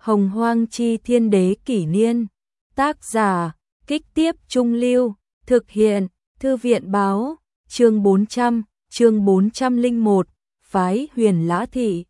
Hồng Hoang chi thiên đế kỷ niên. Tác giả, Kích Tiếp Trung Lưu, thực hiện, Thư viện báo, chương 401, phái Huyền Lã Thị.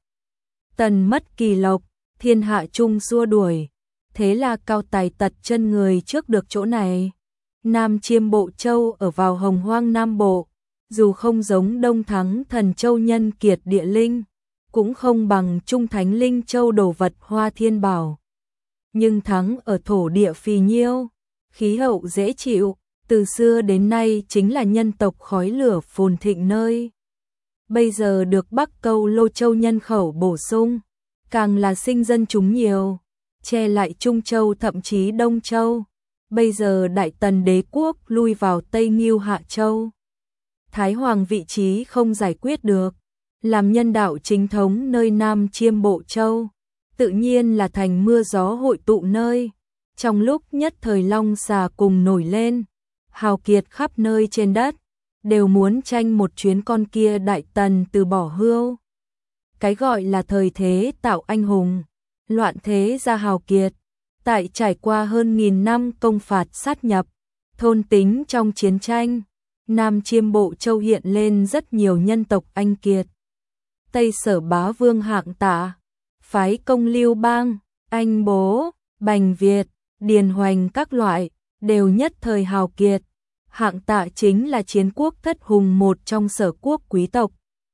Tần mất kỳ lộc, thiên hạ chung xua đuổi, thế là cao tài tật chân người trước được chỗ này. Nam Chiêm Bộ Châu ở vào Hồng Hoang Nam Bộ, dù không giống Đông Thắng Thần Châu nhân kiệt địa linh, cũng không bằng Trung Thánh Linh Châu đồ vật Hoa Thiên Bảo, nhưng thắng ở thổ địa phì nhiêu, khí hậu dễ chịu, từ xưa đến nay chính là nhân tộc khói lửa phồn thịnh nơi. Bây giờ được Bắc Câu Lô Châu nhân khẩu bổ sung, càng là sinh dân chúng nhiều, che lại Trung Châu thậm chí Đông Châu. Bây giờ Đại Tần đế quốc lui vào Tây Ngưu Hạ Châu. Thái Hoàng vị trí không giải quyết được, làm nhân đạo chính thống nơi Nam Chiêm Bộ Châu, tự nhiên là thành mưa gió hội tụ nơi. Trong lúc nhất thời long xà cùng nổi lên, hào kiệt khắp nơi trên đất, đều muốn tranh một chuyến con kia Đại Tần từ bỏ hưu. Cái gọi là thời thế tạo anh hùng, loạn thế ra hào kiệt. Tại trải qua hơn 1000 năm công phạt sát nhập, thôn tính trong chiến tranh, Nam Chiêm Bộ Châu hiện lên rất nhiều nhân tộc anh kiệt. Tây Sở Bá Vương Hạng Tạ, phái Công Lưu Bang, Anh Bố, Bành Việt, Điền Hoành các loại, đều nhất thời hào kiệt. Hạng Tạ chính là chiến quốc thất hùng một trong sở quốc quý tộc.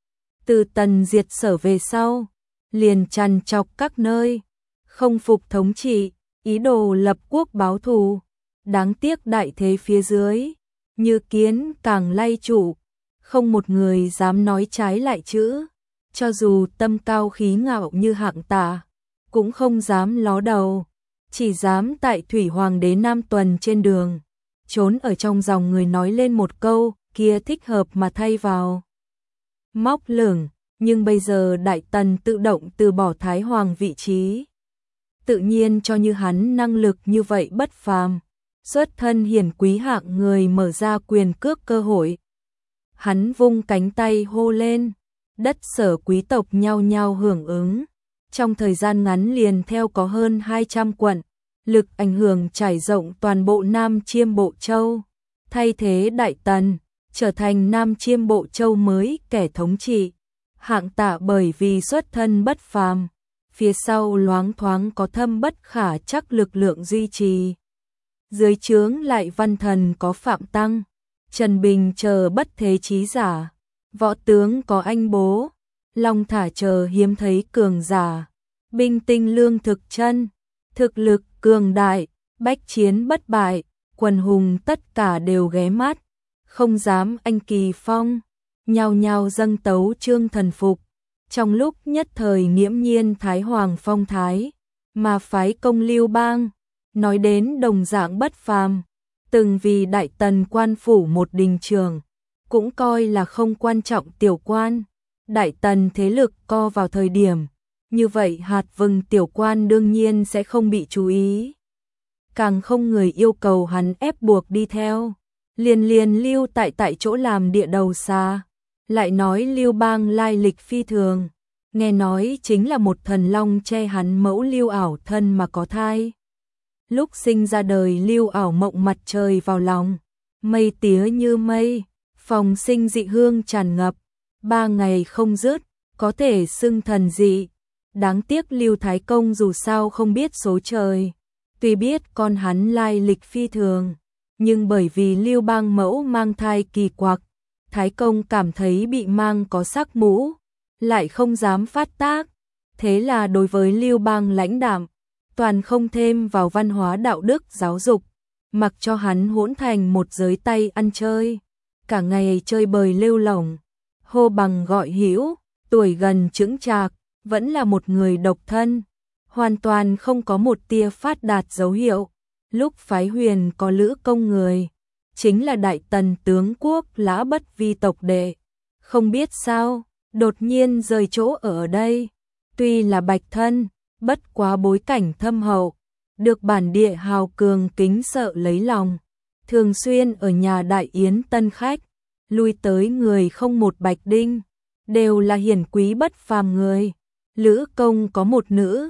Từ Tần diệt Sở về sau, liền trằn trọc các nơi, không phục thống trị, ý đồ lập quốc báo thù. Đáng tiếc đại thế phía dưới, như kiến càng lay chủ, không một người dám nói trái lại chữ. Cho dù tâm cao khí ngạo như Hạng Tạ, cũng không dám ló đầu, chỉ dám tại Thủy Hoàng đế Nam Tuần trên đường, trốn ở trong dòng người nói lên một câu, kia thích hợp mà thay vào. Móc lửng, nhưng bây giờ Đại Tần tự động từ bỏ Thái Hoàng vị trí. Tự nhiên cho như hắn năng lực như vậy bất phàm, xuất thân hiển quý hạng người mở ra quyền cước cơ hội. Hắn vung cánh tay hô lên, đất Sở quý tộc nhao nhao hưởng ứng. Trong thời gian ngắn liền theo có hơn 200 quận, lực ảnh hưởng trải rộng toàn bộ Nam Chiêm Bộ Châu, thay thế Đại Tần, trở thành Nam Chiêm Bộ Châu mới kẻ thống trị. Hạng Tạ bởi vì xuất thân bất phàm, phía sau loáng thoáng có thâm bất khả chắc lực lượng duy trì. Dưới trướng lại văn thần có Phạm Tăng, Trần Bình chờ bất thế chí giả, võ tướng có Anh Bố, Long Thả chờ hiếm thấy cường giả, binh tinh lương thực chân, thực lực cường đại, bách chiến bất bại, quần hùng tất cả đều ghé mắt, không dám anh kỳ phong, nhao nhao dâng tấu chương thần phục. Trong lúc nhất thời nghiễm nhiên Thái Hoàng phong thái, mà phái Công Lưu Bang, nói đến đồng dạng bất phàm, từng vì Đại Tần quan phủ một đình trường, cũng coi là không quan trọng tiểu quan. Đại Tần thế lực co vào thời điểm, như vậy hạt vừng tiểu quan đương nhiên sẽ không bị chú ý. Càng không người yêu cầu hắn ép buộc đi theo, liền lưu tại chỗ làm địa đầu xa. Lại nói Lưu Bang lai lịch phi thường, nghe nói chính là một thần long che hắn mẫu Lưu Ảo thân mà có thai. Lúc sinh ra đời Lưu Ảo mộng mặt trời vào lòng, mây tía như mây, phòng sinh dị hương tràn ngập, 3 ngày không dứt, có thể xưng thần dị. Đáng tiếc Lưu Thái Công dù sao không biết số trời, tuy biết con hắn lai lịch phi thường, nhưng bởi vì Lưu Bang mẫu mang thai kỳ quặc, Thái Công cảm thấy bị mang có sắc mũ, lại không dám phát tác, thế là đối với Lưu Bang lãnh đạm, toàn không thêm vào văn hóa đạo đức giáo dục, mặc cho hắn hỗn thành một giới tay ăn chơi, cả ngày chơi bời lêu lổng, hô bằng gọi hữu, tuổi gần chững chạc, vẫn là một người độc thân, hoàn toàn không có một tia phát đạt dấu hiệu. Lúc phái Huyền có Lữ Công người, chính là Đại Tần tướng quốc Lã Bất Vi tộc đệ, không biết sao, đột nhiên rời chỗ ở đây, tuy là bạch thân, bất quá bối cảnh thâm hậu, được bản địa hào cường kính sợ lấy lòng, thường xuyên ở nhà đại yến tân khách, lui tới người không một bạch đinh, đều là hiển quý bất phàm người. Lữ Công có một nữ,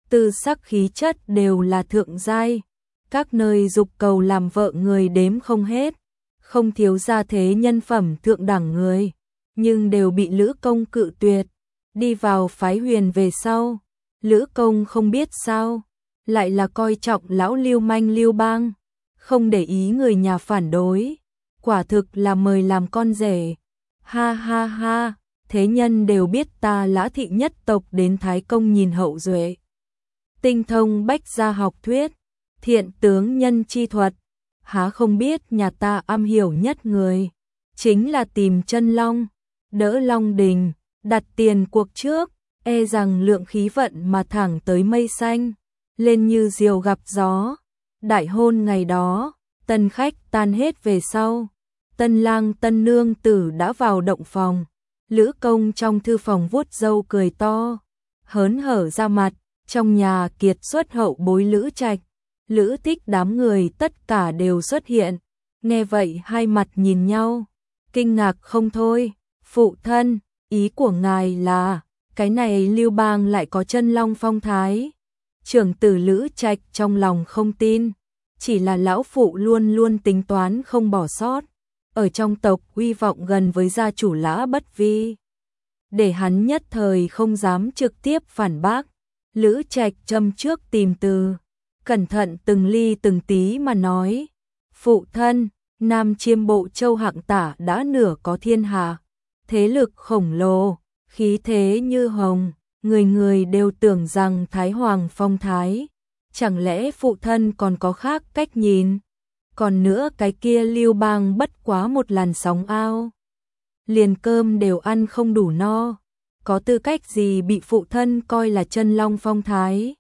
tư sắc khí chất đều là thượng giai, các nơi dục cầu làm vợ người đếm không hết, không thiếu gia thế nhân phẩm thượng đẳng người, nhưng đều bị Lữ Công cự tuyệt. Đi vào phái Huyền về sau, Lữ Công không biết sao, lại là coi trọng lão lưu manh Lưu Bang, không để ý người nhà phản đối, quả thực là mời làm con rể. Ha ha ha, thế nhân đều biết ta Lã thị nhất tộc đến Thái Công nhìn hậu duệ. Tinh thông bách gia học thuyết, thiện tướng nhân chi thuật, há không biết nhà ta am hiểu nhất người, chính là tìm chân long, đỡ long đình, đặt tiền cuộc trước, e rằng lượng khí vận mà thẳng tới mây xanh, lên như diều gặp gió. Đại hôn ngày đó, tân khách tan hết về sau, tân lang tân nương tử đã vào động phòng, Lữ Công trong thư phòng vuốt râu cười to, hớn hở ra mặt, trong nhà kiệt xuất hậu bối Lữ Trạch, Lữ Thích đám người tất cả đều xuất hiện, nghe vậy hai mặt nhìn nhau, kinh ngạc không thôi. Phụ thân, ý của ngài là, cái này Lưu Bang lại có chân long phong thái. Trưởng tử Lữ Trạch trong lòng không tin, chỉ là lão phụ luôn luôn tính toán không bỏ sót, ở trong tộc uy vọng gần với gia chủ Lã Bất Vi, để hắn nhất thời không dám trực tiếp phản bác. Lữ Trạch châm trước tìm từ, cẩn thận từng ly từng tí mà nói, phụ thân, Nam Chiêm Bộ Châu hạng tả đã nửa có thiên hạ, thế lực khổng lồ, khí thế như hồng, người người đều tưởng rằng Thái Hoàng phong thái, chẳng lẽ phụ thân còn có khác cách nhìn? Còn nữa cái kia Lưu Bang bất quá một làn sóng ao, liền cơm đều ăn không đủ no, có tư cách gì bị phụ thân coi là chân long phong thái?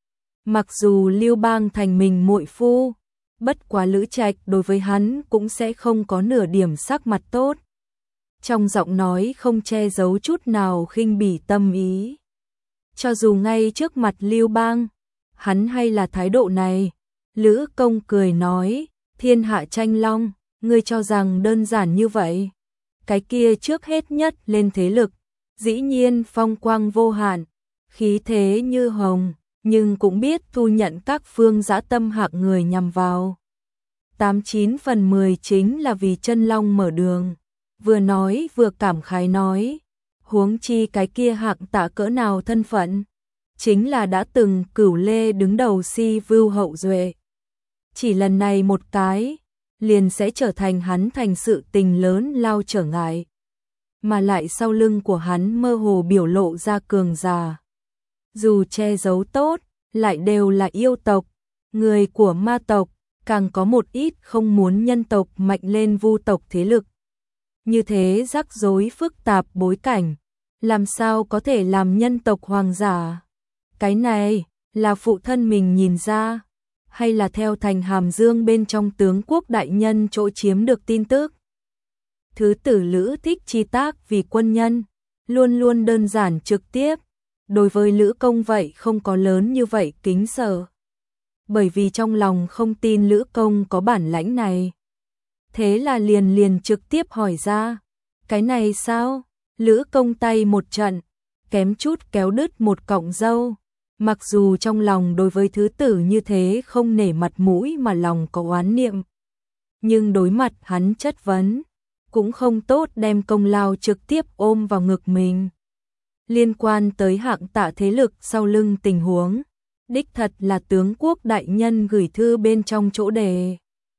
Mặc dù Lưu Bang thành mình muội phu, bất quá Lữ Trạch đối với hắn cũng sẽ không có nửa điểm sắc mặt tốt. Trong giọng nói không che giấu chút nào khinh bỉ tâm ý. Cho dù ngay trước mặt Lưu Bang, hắn hay là thái độ này. Lữ Công cười nói, thiên hạ tranh long, ngươi cho rằng đơn giản như vậy. Cái kia trước hết nhất lên thế lực, dĩ nhiên phong quang vô hạn, khí thế như hồng, nhưng cũng biết thu nhận các phương dã tâm hạng người nhằm vào. 89 phần 10 chính là vì chân long mở đường. Vừa nói vừa cảm khái nói, huống chi cái kia hạng tạ cỡ nào thân phận, chính là đã từng Cửu Lê đứng đầu Si Vưu hậu duệ. Chỉ lần này một cái, liền sẽ trở thành hắn thành sự tình lớn lao trở ngại. Mà lại sau lưng của hắn mơ hồ biểu lộ ra cường giả. Dù che giấu tốt, lại đều là yêu tộc, người của ma tộc, càng có một ít không muốn nhân tộc mạnh lên vu tộc thế lực. Như thế rắc rối phức tạp bối cảnh, làm sao có thể làm nhân tộc hoàng giả? Cái này là phụ thân mình nhìn ra, hay là theo thành Hàm Dương bên trong tướng quốc đại nhân chỗ chiếm được tin tức? Thứ tử Lữ Thích chi tác vì quân nhân, luôn luôn đơn giản trực tiếp, đối với Lữ Công vậy không có lớn như vậy kính sợ. Bởi vì trong lòng không tin Lữ Công có bản lãnh này. Thế là liền trực tiếp hỏi ra, cái này sao? Lữ Công tay một trận, kém chút kéo đứt một cọng râu. Mặc dù trong lòng đối với thứ tử như thế không nể mặt mũi mà lòng có oán niệm, nhưng đối mặt hắn chất vấn, cũng không tốt đem công lao trực tiếp ôm vào ngực mình. Liên quan tới hạng tạ thế lực sau lưng tình huống, đích thật là tướng quốc đại nhân gửi thư bên trong chỗ đề.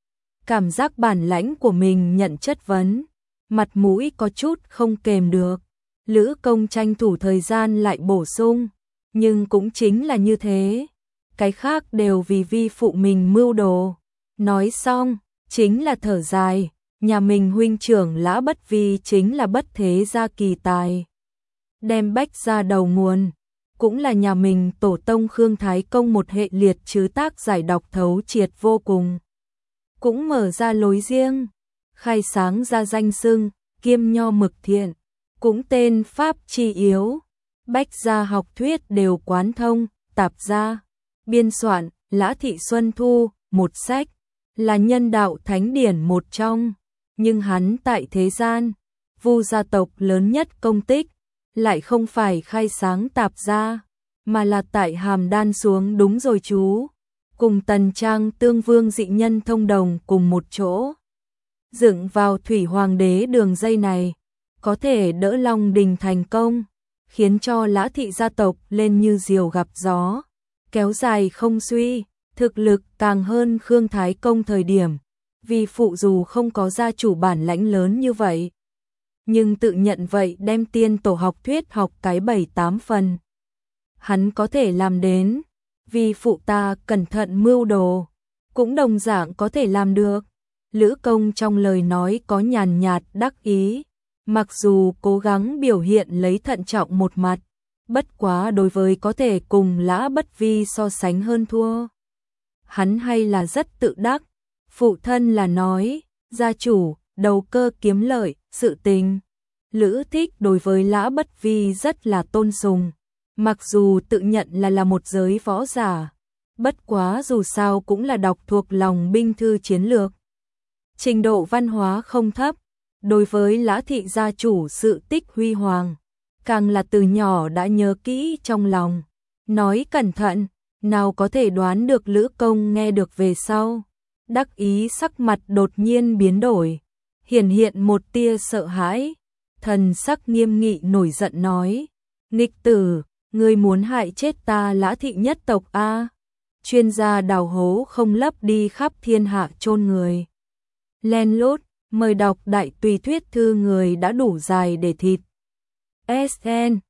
Cảm giác bản lãnh của mình nhận chất vấn, mặt mũi có chút không kềm được. Lữ Công tranh thủ thời gian lại bổ sung, nhưng cũng chính là như thế, cái khác đều vì vi phụ mình mưu đồ. Nói xong, chính là thở dài, nhà mình huynh trưởng Lã Bất Vi chính là bất thế gia kỳ tài. Đem bách ra đầu nguồn, cũng là nhà mình tổ tông Khương Thái Công một hệ liệt chứ tác giải đọc thấu triệt vô cùng. Cũng mở ra lối riêng, khai sáng ra danh xưng, kiêm nho mực thiện, cũng tên Pháp chi yếu. Bách gia học thuyết đều quán thông, tạp gia, biên soạn, Lã Thị Xuân Thu, một sách, là nhân đạo thánh điển một trong, nhưng hắn tại thế gian, Vu gia tộc lớn nhất công tích, lại không phải khai sáng tạp gia, mà là tại hàm đan xuống đúng rồi chú. Cùng Tần Trang Tương Vương dị nhân thông đồng cùng một chỗ. Dựng vào Thủy Hoàng đế đường dây này, có thể đỡ Long Đình thành công, khiến cho Lã thị gia tộc lên như diều gặp gió, kéo dài không suy, thực lực càng hơn Khương Thái Công thời điểm, vì phụ dù không có gia chủ bản lãnh lớn như vậy. Nhưng tự nhận vậy đem tiên tổ học thuyết học cái 7-8 phần. Hắn có thể làm đến, vì phụ ta cẩn thận mưu đồ, cũng đồng dạng có thể làm được. Lữ Công trong lời nói có nhàn nhạt đắc ý, mặc dù cố gắng biểu hiện lấy thận trọng một mặt, bất quá đối với có thể cùng Lã Bất Vi so sánh hơn thua. Hắn hay là rất tự đắc, phụ thân là nói, gia chủ, đầu cơ kiếm lợi, sự tình. Lữ Thích đối với Lã Bất Vi rất là tôn sùng, mặc dù tự nhận là một giới võ giả, bất quá dù sao cũng là đọc thuộc lòng binh thư chiến lược. Trình độ văn hóa không thấp, đối với Lã thị gia chủ sự tích huy hoàng, càng là từ nhỏ đã nhớ kỹ trong lòng. Nói cẩn thận, nào có thể đoán được Lữ Công nghe được về sau. Đắc ý sắc mặt đột nhiên biến đổi, hiển hiện một tia sợ hãi, thần sắc nghiêm nghị nổi giận nói, nghịch tử, ngươi muốn hại chết ta Lã thị nhất tộc a? Chuyên gia đào hố không lấp đi khắp thiên hạ chôn người. Len lút, mời đọc đại tùy thuyết thư người đã đủ dài để thịt. SN